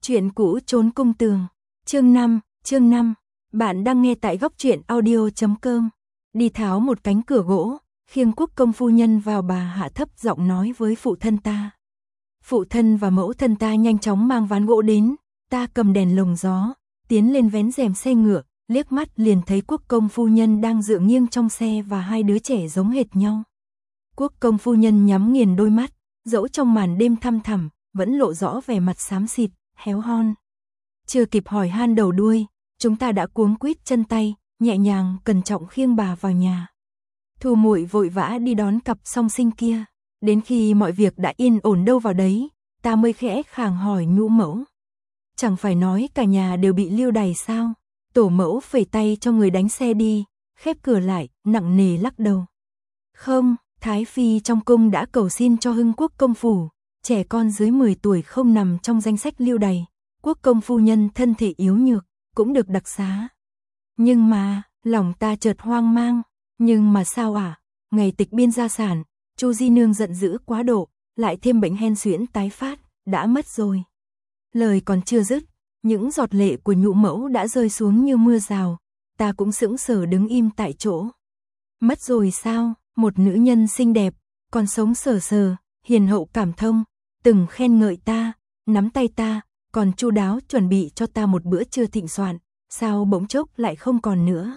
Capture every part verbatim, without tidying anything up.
Chuyện cũ trốn cung tường. Chương năm, chương năm. Bạn đang nghe tại góc truyện audio chấm com. Đi tháo một cánh cửa gỗ, khiêng Quốc công phu nhân vào, bà hạ thấp giọng nói với phụ thân ta. Phụ thân và mẫu thân ta nhanh chóng mang ván gỗ đến, ta cầm đèn lồng gió, tiến lên vén rèm xe ngựa, liếc mắt liền thấy Quốc công phu nhân đang dựa nghiêng trong xe và hai đứa trẻ giống hệt nhau. Quốc công phu nhân nhắm nghiền đôi mắt, dẫu trong màn đêm thăm thẳm, vẫn lộ rõ vẻ mặt xám xịt, héo hon. Chưa kịp hỏi han đầu đuôi, chúng ta đã cuống quýt chân tay, nhẹ nhàng cẩn trọng khiêng bà vào nhà. Thu Muội vội vã đi đón cặp song sinh kia, đến khi mọi việc đã yên ổn đâu vào đấy, ta mới khẽ khàng hỏi Nhũ mẫu. Chẳng phải nói cả nhà đều bị lưu đày sao? Tổ mẫu phẩy tay cho người đánh xe đi, khép cửa lại, nặng nề lắc đầu. Không, Thái Phi trong cung đã cầu xin cho Hưng Quốc công phủ, trẻ con dưới mười tuổi không nằm trong danh sách lưu đày, Quốc công phu nhân thân thể yếu nhược, cũng được đặc xá. Nhưng mà, lòng ta chợt hoang mang, nhưng mà sao à, ngày tịch biên gia sản, Chu Di Nương giận dữ quá độ, lại thêm bệnh hen suyễn tái phát, đã mất rồi. Lời còn chưa dứt, những giọt lệ của Nhũ mẫu đã rơi xuống như mưa rào, ta cũng sững sờ đứng im tại chỗ. Mất rồi sao? Một nữ nhân xinh đẹp, còn sống sờ sờ, hiền hậu cảm thông, từng khen ngợi ta, nắm tay ta, còn chu đáo chuẩn bị cho ta một bữa trưa thịnh soạn, sao bỗng chốc lại không còn nữa.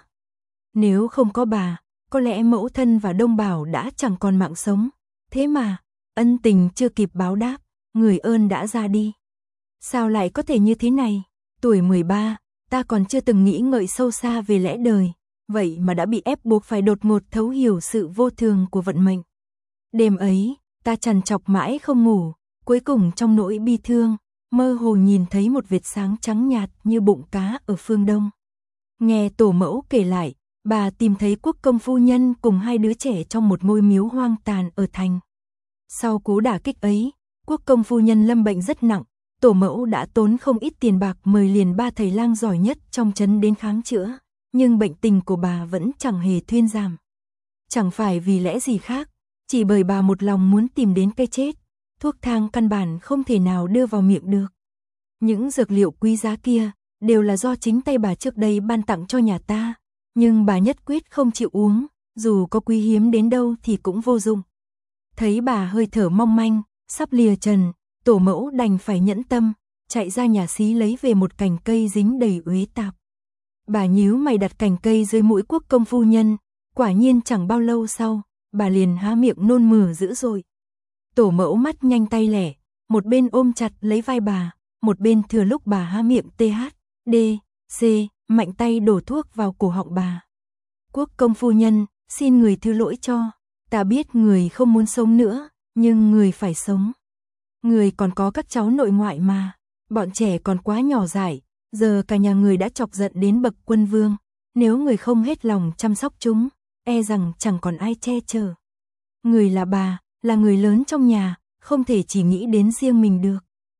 Nếu không có bà, có lẽ mẫu thân và Đông Bảo đã chẳng còn mạng sống, thế mà, ân tình chưa kịp báo đáp, người ơn đã ra đi. Sao lại có thể như thế này? Tuổi mười ba, ta còn chưa từng nghĩ ngợi sâu xa về lẽ đời, vậy mà đã bị ép buộc phải đột ngột thấu hiểu sự vô thường của vận mệnh. Đêm ấy, ta trằn trọc mãi không ngủ, cuối cùng trong nỗi bi thương, mơ hồ nhìn thấy một vệt sáng trắng nhạt như bụng cá ở phương đông. Nghe tổ mẫu kể lại, bà tìm thấy Quốc công phu nhân cùng hai đứa trẻ trong một ngôi miếu hoang tàn ở thành. Sau cú đả kích ấy, Quốc công phu nhân lâm bệnh rất nặng, tổ mẫu đã tốn không ít tiền bạc mời liền ba thầy lang giỏi nhất trong trấn đến khám chữa, nhưng bệnh tình của bà vẫn chẳng hề thuyên giảm. Chẳng phải vì lẽ gì khác, chỉ bởi bà một lòng muốn tìm đến cái chết, thuốc thang căn bản không thể nào đưa vào miệng được. Những dược liệu quý giá kia đều là do chính tay bà trước đây ban tặng cho nhà ta, nhưng bà nhất quyết không chịu uống, dù có quý hiếm đến đâu thì cũng vô dụng. Thấy bà hơi thở mong manh, sắp lìa trần, tổ mẫu đành phải nhẫn tâm, chạy ra nhà xí lấy về một cành cây dính đầy uế tạp. Bà nhíu mày đặt cành cây dưới mũi Quốc công phu nhân, quả nhiên chẳng bao lâu sau, bà liền há miệng nôn mửa dữ dội. Tổ mẫu mắt nhanh tay lẻ, một bên ôm chặt lấy vai bà, một bên thừa lúc bà há miệng tê hát, đê, xê, mạnh tay đổ thuốc vào cổ họng bà. Quốc công phu nhân, xin người thứ lỗi cho, ta biết người không muốn sống nữa, nhưng người phải sống. Người còn có các cháu nội ngoại mà, bọn trẻ còn quá nhỏ dại, giờ cả nhà người đã chọc giận đến bậc quân vương, nếu người không hết lòng chăm sóc chúng, e rằng chẳng còn ai che chở. Người là bà, là người lớn trong nhà, không thể chỉ nghĩ đến riêng mình được.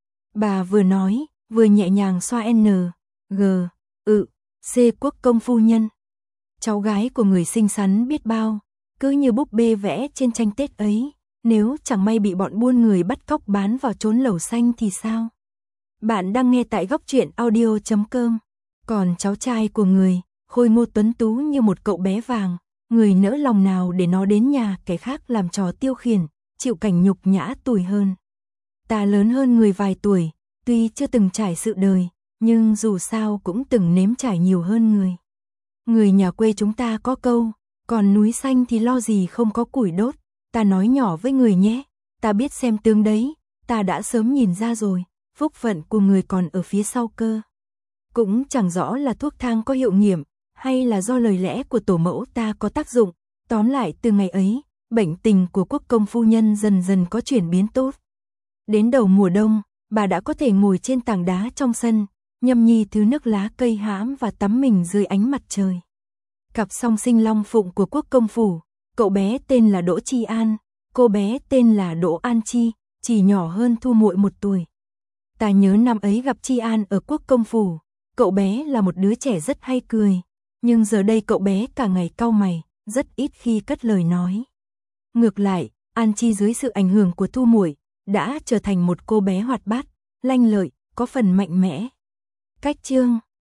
Bà vừa nói, vừa nhẹ nhàng xoa N, G, ự, C Quốc công phu nhân. Cháu gái của người xinh xắn biết bao, cứ như búp bê vẽ trên tranh Tết ấy, nếu chẳng may bị bọn buôn người bắt cóc bán vào chốn lẩu xanh thì sao? Bạn đang nghe tại góc truyện audio chấm com. Còn cháu trai của người, khôi ngô tuấn tú như một cậu bé vàng, người nỡ lòng nào để nó đến nhà kẻ khác làm trò tiêu khiển, chịu cảnh nhục nhã tủi hơn. Ta lớn hơn người vài tuổi, tuy chưa từng trải sự đời, nhưng dù sao cũng từng nếm trải nhiều hơn người. Người nhà quê chúng ta có câu, còn núi xanh thì lo gì không có củi đốt, ta nói nhỏ với người nhé, ta biết xem tướng đấy, ta đã sớm nhìn ra rồi, phúc phận của người còn ở phía sau cơ. Cũng chẳng rõ là thuốc thang có hiệu nghiệm, hay là do lời lẽ của tổ mẫu ta có tác dụng, tóm lại từ ngày ấy, bệnh tình của Quốc công phu nhân dần dần có chuyển biến tốt. Đến đầu mùa đông, bà đã có thể ngồi trên tảng đá trong sân, nhâm nhi thứ nước lá cây hãm và tắm mình dưới ánh mặt trời. Cặp song sinh long phụng của Quốc công phủ, cậu bé tên là Đỗ Chi An, cô bé tên là Đỗ An Chi, chỉ nhỏ hơn Thu Muội một tuổi. Ta nhớ năm ấy gặp Chi An ở Quốc công phủ, cậu bé là một đứa trẻ rất hay cười, nhưng giờ đây cậu bé cả ngày cau mày, rất ít khi cất lời nói. Ngược lại, An Chi dưới sự ảnh hưởng của Thu Muội đã trở thành một cô bé hoạt bát, lanh lợi, có phần mạnh mẽ. Cách chương